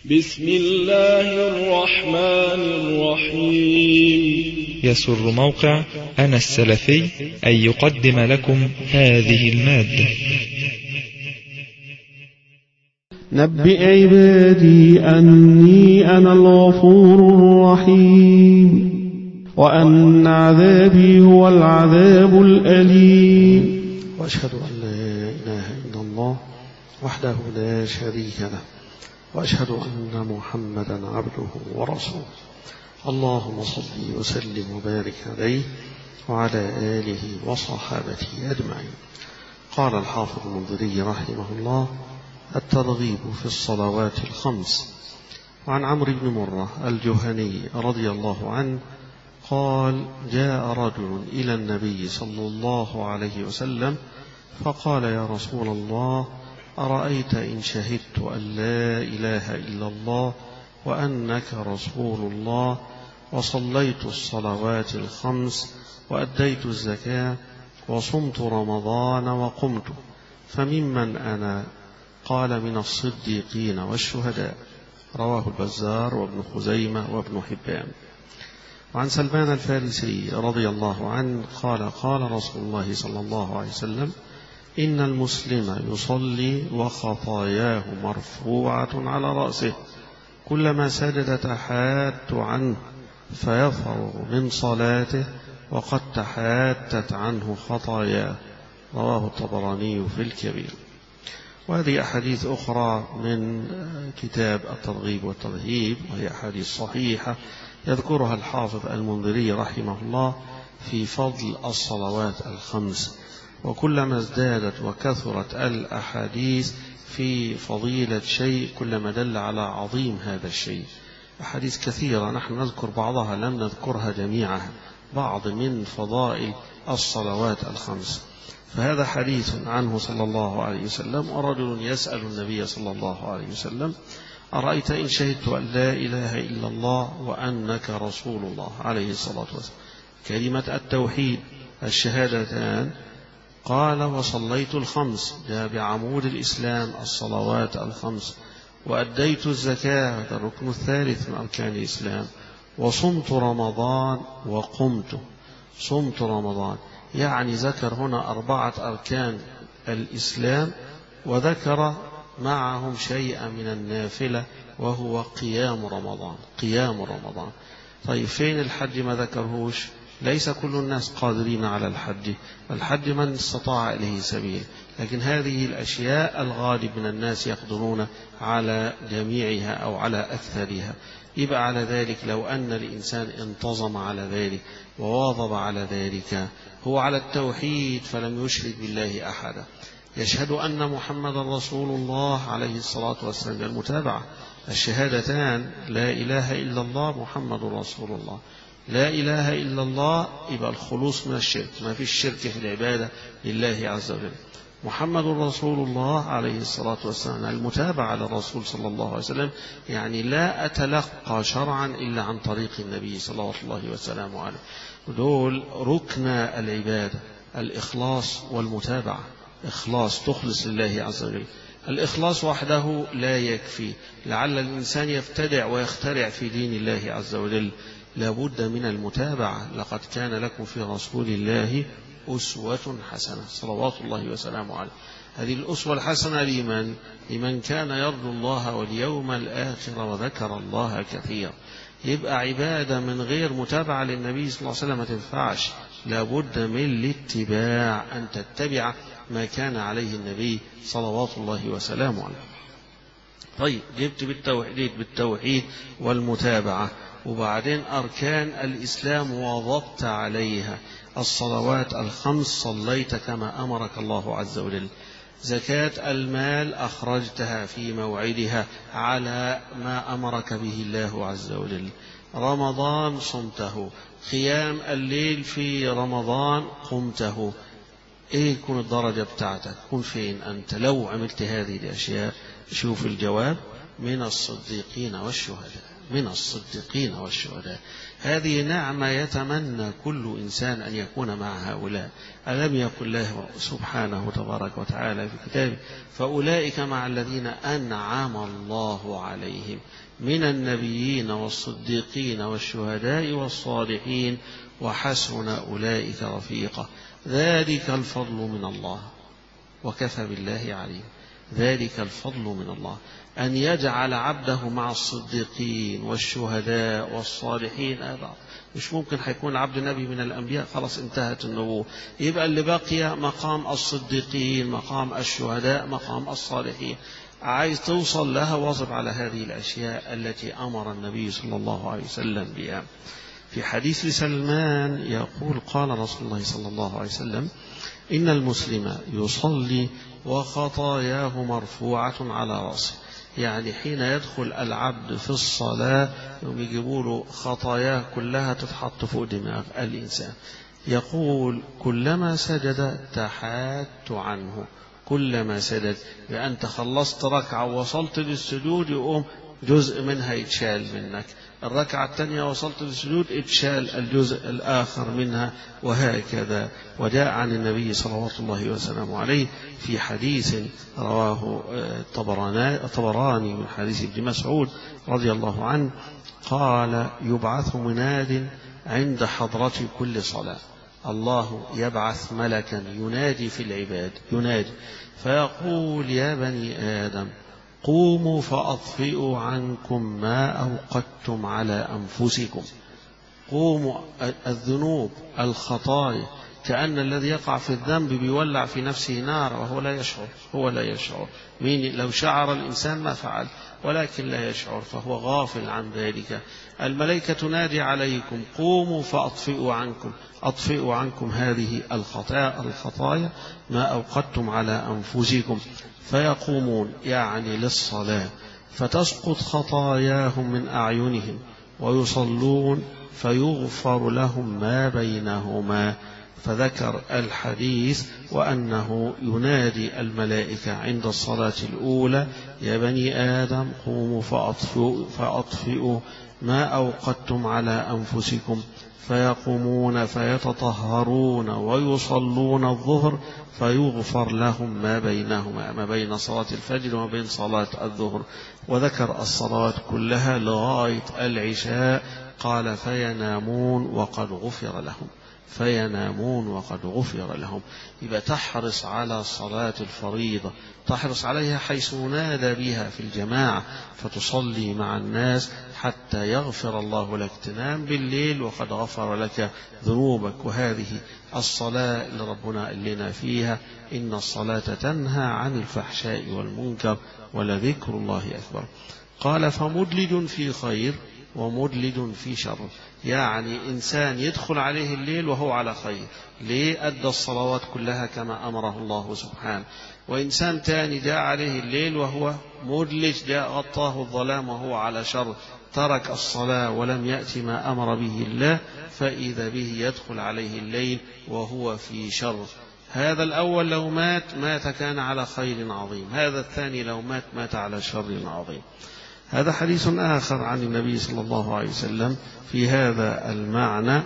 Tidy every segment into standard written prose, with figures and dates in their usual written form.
بسم الله الرحمن الرحيم. يسر موقع أنا السلفي أن يقدم لكم هذه المادة. نبئ عبادي أني أنا الغفور الرحيم وأن عذابي هو العذاب الأليم. وأشهد أن لا إله إلا الله وحده لا شريك له، وأشهد أن محمدا عبده ورسوله. اللهم صل وسلم وبارك عليه وعلى آله وصحابته أجمعين. قال الحافظ المنذري رحمه الله: الترغيب في الصلوات الخمس. وعن عمرو بن مرة الجهني رضي الله عنه قال: جاء رجل إلى النبي صلى الله عليه وسلم فقال: يا رسول الله، أرأيت إن شهدت أن لا إله إلا الله وأنك رسول الله وصليت الصلوات الخمس وأديت الزكاة وصمت رمضان وقمت، فممن أنا؟ قال: من الصديقين والشهداء. رواه البزار وابن خزيمة وابن حبان. وعن سلمان الفارسي رضي الله عنه قال: قال رسول الله صلى الله عليه وسلم: إن المسلم يصلي وخطاياه مرفوعة على رأسه، كلما سجد تحات عنه فيفرغ من صلاته وقد تحاتت عنه خطاياه. رواه الطبراني في الكبير. وهذه أحاديث أخرى من كتاب الترغيب والترهيب، وهي أحاديث صحيحة يذكرها الحافظ المنذري رحمه الله في فضل الصلوات الخمس. وكلما ازدادت وكثرت الأحاديث في فضيلة شيء كلما دل على عظيم هذا الشيء. أحاديث كثيرة نحن نذكر بعضها، لم نذكرها جميعها، بعض من فضائل الصلوات الخمس. فهذا حديث عنه صلى الله عليه وسلم. ورجل يسأل النبي صلى الله عليه وسلم: أرأيت إن شهدت أن لا إله إلا الله وأنك رسول الله عليه الصلاة والسلام، كلمة التوحيد الشهادتان. قال: وصليت الخمس، جاء بعمود الإسلام الصلوات الخمس، وأديت الزكاة، هذا الركن الثالث من أركان الإسلام، وصمت رمضان وقمت. صمت رمضان يعني ذكر هنا 4 أركان الإسلام، وذكر معهم شيئا من النافلة وهو قيام رمضان. قيام رمضان. طيب فين الحج؟ ما ذكرهوش. ليس كل الناس قادرين على الحج، الحج من استطاع إليه سبيل، لكن هذه الأشياء الغالب من الناس يقدرون على جميعها أو على أكثرها. يبقى على ذلك لو أن الإنسان انتظم على ذلك وواظب على ذلك، هو على التوحيد فلم يشرك بالله أحدا، يشهد أن محمد رسول الله عليه الصلاة والسلام، المتابعة، الشهادتان، لا إله إلا الله محمد رسول الله، لا إله إلا الله، يبقى الخلوص من الشرك، ما فيش شرك في العبادة لله عز وجل. محمد رسول الله عليه الصلاة والسلام، المتابعة للرسول صلى الله عليه وسلم، يعني لا أتلقى شرعا إلا عن طريق النبي صلى الله عليه وسلم عليه. دول ركن العبادة، الإخلاص والمتابعة. إخلاص، تخلص لله عز وجل. الإخلاص وحده لا يكفي، لعل الإنسان يبتدع ويخترع في دين الله عز وجل، لابد من المتابعة. لقد كان لكم في رسول الله أسوة حسنة صلوات الله وسلامه عليه. هذه الأسوة الحسنة لمن كان يرجو الله واليوم الآخر وذكر الله كثيرا. يبقى عبادة من غير متابعة للنبي صلى الله عليه وسلم ما تنفعش، لابد من الاتباع، أن تتبع ما كان عليه النبي صلوات الله وسلامه عليه. طيب جبت بالتوحيد والمتابعة، وبعدين أركان الإسلام وضبط عليها. الصلوات الخمس صليت كما أمرك الله عز وجل، زكاة المال أخرجتها في موعدها على ما أمرك به الله عز وجل، رمضان صمته، قيام الليل في رمضان قمته. إيه يكون الدرجة بتاعتك؟ كن فين أنت لو عملت هذه الأشياء؟ شوف الجواب: من الصديقين والشهداء. من الصديقين والشهداء. هذه نعمة يتمنى كل إنسان أن يكون مع هؤلاء. ألم يقل الله سبحانه وتبارك وتعالى في كتابه فأولئك مع الذين أنعم الله عليهم من النبيين والصديقين والشهداء والصالحين وحسن أولئك رفيقا ذلك الفضل من الله وكفى بالله عليم. ذلك الفضل من الله، أن يجعل عبده مع الصديقين والشهداء والصالحين. هذا مش ممكن هيكون عبد نبي من الأنبياء خلاص انتهت النبوة، يبقى اللي بقي مقام الصديقين، مقام الشهداء، مقام الصالحين. عايز توصل لها واظب على هذه الأشياء التي أمر النبي صلى الله عليه وسلم بها. في حديث سلمان يقول قال رسول الله صلى الله عليه وسلم إن المسلم يصلي وخطاياه مرفوعة على رأسه. يعني حين يدخل العبد في الصلاة يجيبوا له خطاياه كلها تتحط فوق دماغ الإنسان. يقول كلما سجد تحات عنه، كلما سجد بأنت خلصت ركعة ووصلت للسجود يقوم جزء منها يتشال منك، الركعة الثانية وصلت للسجود اتشال الجزء الآخر منها، وهكذا. وجاء عن النبي صلى الله وسلم عليه في حديث رواه الطبراني من حديث ابن مسعود رضي الله عنه قال يبعث مناد عند حضرة كل صلاة، الله يبعث ملكا ينادي في العباد، ينادي فيقول يا بني آدم قوموا فأطفئوا عنكم ما أوقدتم على أنفسكم. قوموا. الذنوب الخطايا، كأن الذي يقع في الذنب بيولع في نفسه نار وهو لا يشعر. هو لا يشعر. لو شعر الإنسان ما فعل، ولكن لا يشعر فهو غافل عن ذلك. الملائكة تنادي عليكم قوموا فأطفئوا عنكم، أطفئوا عنكم هذه الخطايا ما أوقدتم على أنفسكم. فيقومون يعني للصلاة فتسقط خطاياهم من أعينهم ويصلون فيغفر لهم ما بينهما. فذكر الحديث وأنه ينادي الملائكة عند الصلاة الأولى يا بني آدم قوموا فأطفئوا ما أوقدتم على أنفسكم، فيقومون فيتطهرون ويصلون الظهر فيغفر لهم ما بينهما، ما بين صلاة الفجر وما بين صلاة الظهر. وذكر الصلاة كلها لغاية العشاء قال فينامون وقد غفر لهم، فينامون وقد غفر لهم. يبقى تحرص على صلاة الفريضة، تحرص عليها حيث ينادى بها في الجماعة فتصلي مع الناس حتى يغفر الله لك. تنام بالليل وقد غفر لك ذنوبك. وهذه الصلاة اللي ربنا قال لنا فيها إن الصلاة تنهى عن الفحشاء والمنكر ولذكر الله أكبر. قال فمدلج في خير ومدلج في شر، يعني إنسان يدخل عليه الليل وهو على خير، ليه؟ أدى الصلوات كلها كما أمره الله سبحانه. وإنسان تاني جاء عليه الليل وهو مدلج، جاء غطاه الظلام وهو على شر، ترك الصلاة ولم يأتي ما أمر به الله، فإذا به يدخل عليه الليل وهو في شر. هذا الأول لو مات كان على خير عظيم، هذا الثاني لو مات على شر عظيم. هذا حديث آخر عن النبي صلى الله عليه وسلم في هذا المعنى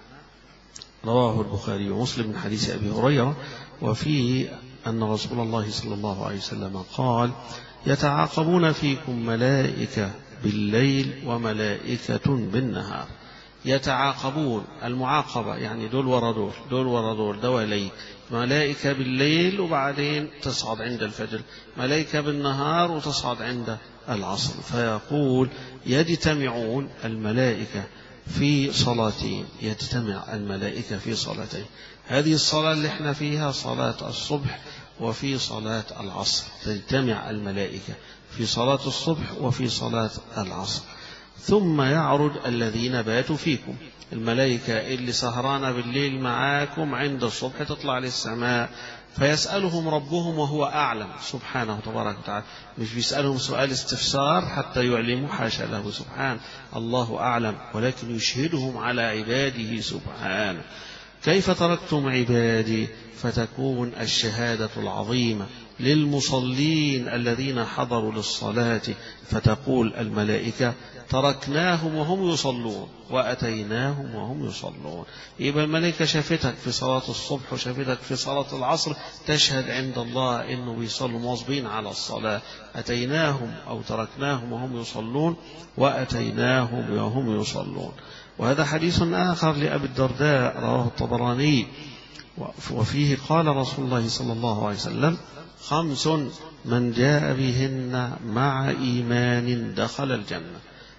رواه البخاري ومسلم من حديث أبي هريرة، وفيه أن رسول الله صلى الله عليه وسلم قال يتعاقبون فيكم ملائكة بالليل وملائكة بالنهار. يتعاقبون، المعاقبة يعني دول ورا دول، دول ورا دول، دوالي. ملائكة بالليل وبعدين تصعد عند الفجر، ملائكة بالنهار وتصعد عند العصر. فيقول يجتمعون الملائكة في صلاتين، يجتمع الملائكة في صلاتين. هذه الصلاة اللي احنا فيها صلاة الصبح وفي صلاة العصر، تجتمع الملائكة في صلاة الصبح وفي صلاة العصر. ثم يعرج الذين باتوا فيكم، الملائكة اللي سهرانة بالليل معاكم عند الصبح تطلع للسماء فيسألهم ربهم وهو أعلم سبحانه تبارك وتعالى. مش بيسألهم سؤال استفسار حتى يعلموا، حاشا له سبحانه، الله أعلم، ولكن يشهدهم على عباده سبحانه. كيف تركتم عبادي؟ فتكون الشهادة العظيمة للمصلين الذين حضروا للصلاة، فتقول الملائكة تركناهم وهم يصلون وأتيناهم وهم يصلون. يبقى الملائكة شافتك في صلاة الصبح وشافتك في صلاة العصر، تشهد عند الله إنه بيصلوا مواظبين على الصلاة. أتيناهم أو تركناهم وهم يصلون وأتيناهم وهم يصلون. وهذا حديث آخر لأبي الدرداء رواه الطبراني، وفيه قال رسول الله صلى الله عليه وسلم: 5 من جاء بهن مع إيمان دخل الجنة.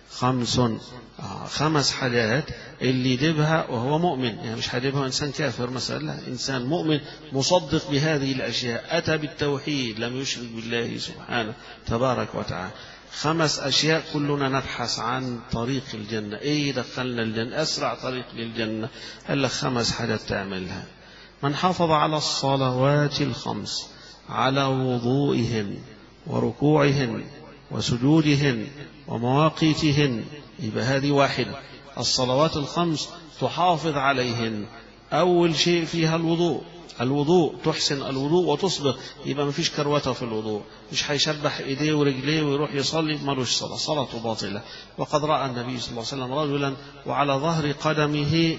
5 حاجات اللي يجيبها وهو مؤمن، يعني مش هيجيبها إنسان كافر مثلا، لا، إنسان مؤمن مصدق بهذه الأشياء، أتى بالتوحيد، لم يشرك بالله سبحانه تبارك وتعالى. 5 أشياء كلنا نبحث عن طريق الجنة، إيه دخلنا الجنة، أسرع طريق للجنة. قال لك 5 حاجات تعملها: من حافظ على الصلوات 5 على وضوئهن وركوعهن وسجودهن ومواقيتهن. يبقى هذه واحدة، الصلوات 5 تحافظ عليهن. أول شيء فيها الوضوء، تحسن الوضوء وتصبغ، يبقى ما فيش كروته في الوضوء، مش هيشبح ايديه ورجليه ويروح يصلي، ملوش صلاة، صلاته باطلة. وقد رأى النبي صلى الله عليه وسلم رجلا وعلى ظهر قدمه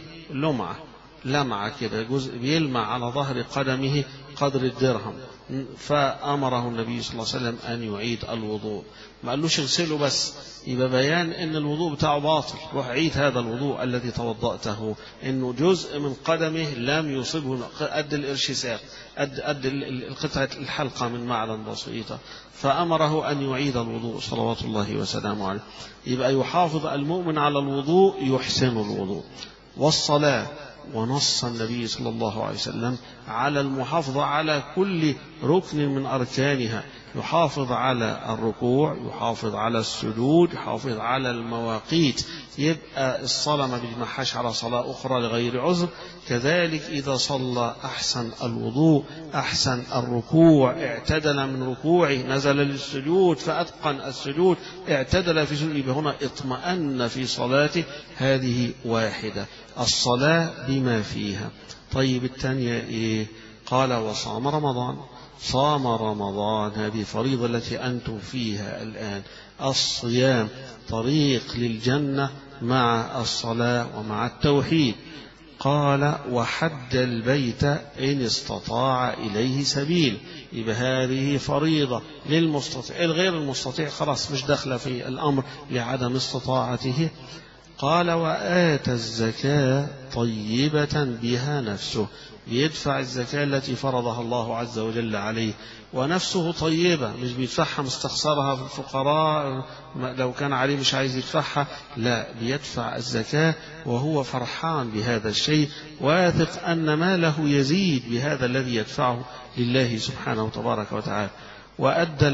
لمعة كده، جزء بيلمع على ظهر قدمه قدر الدرهم، فأمره النبي صلى الله عليه وسلم أن يعيد الوضوء. ما قالوش اغسله بس، يبقى بيان ان الوضوء بتاعه باطل، روح عيد هذا الوضوء الذي توضأته، انه جزء من قدمه لم يصبه قد الارشساق، قد القطعة الحلقة من معدن بسيطة، فأمره أن يعيد الوضوء صلوات الله وسلامه عليه. يبقى يحافظ المؤمن على الوضوء، يحسن الوضوء. والصلاة، ونص النبي صلى الله عليه وسلم على المحافظة على كل ركن من أركانها، يحافظ على الركوع، يحافظ على السجود، يحافظ على المواقيت. يبقى الصلاة ما بيجمعهاش على صلاة أخرى لغير عذر. كذلك إذا صلى أحسن الوضوء، أحسن الركوع، اعتدل من ركوعه، نزل للسجود فأتقن السجود، اعتدل في سجوده، هنا اطمأن في صلاته. هذه واحدة، الصلاة بما فيها. طيب الثانية إيه؟ قال: وصام رمضان. صام رمضان، هذه فريضة التي أنتم فيها الآن. الصيام طريق للجنة مع الصلاة ومع التوحيد. قال: وحج البيت إن استطاع إليه سبيل. يبقى هذه فريضة للمستطيع، الغير المستطيع خلاص مش داخل في الأمر لعدم استطاعته. قال: وآتى الزكاة طيبة بها نفسه، بيدفع الزكاة التي فرضها الله عز وجل عليه ونفسه طيبة، مش بيدفعها مستخسرها في الفقراء لو كان عليه مش عايز يدفعها، لا، بيدفع الزكاة وهو فرحان بهذا الشيء، واثق أن ماله يزيد بهذا الذي يدفعه لله سبحانه وتبارك وتعالى. وأدى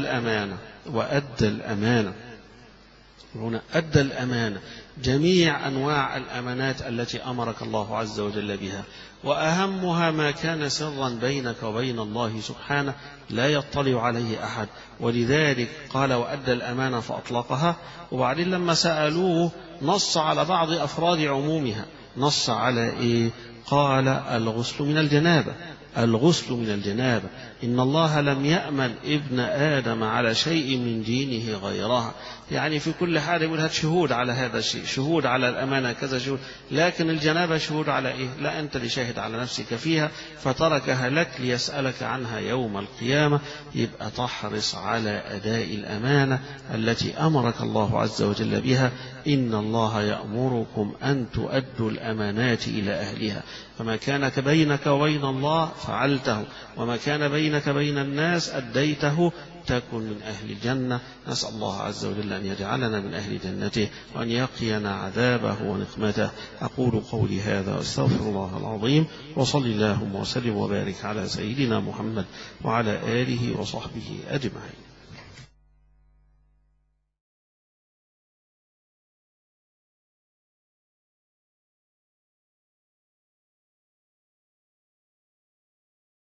الأمانة هنا أدى الأمانة، جميع أنواع الأمانات التي أمرك الله عز وجل بها، وأهمها ما كان سرا بينك وبين الله سبحانه لا يطلع عليه أحد. ولذلك قال: وأدى الأمانة فأطلقها. وبعدين لما سألوه نص على بعض أفراد عمومها. نص على إيه؟ قال: الغسل من الجنابة. إن الله لم يأمن ابن آدم على شيء من دينه غيرها. يعني في كل حاجة يقول هات شهود على هذا الشيء، شهود على الأمانة كذا شهود، لكن الجنابة شهود على إيه؟ لا، أنت اللي شاهد على نفسك فيها، فتركها لك ليسألك عنها يوم القيامة. يبقى تحرص على أداء الأمانة التي أمرك الله عز وجل بها. إن الله يأمركم أن تؤدوا الأمانات إلى أهلها، فما كان بينك وبين الله فعلته، وما كان بينك بين الناس أديته، تكن من أهل الجنة. نسأل الله عز وجل أن يجعلنا من أهل جنته، وأن يقينا عذابه ونقمته. أقول قولي هذا واستغفر الله العظيم، وصل اللهم وسلم وبارك على سيدنا محمد وعلى آله وصحبه أجمعين.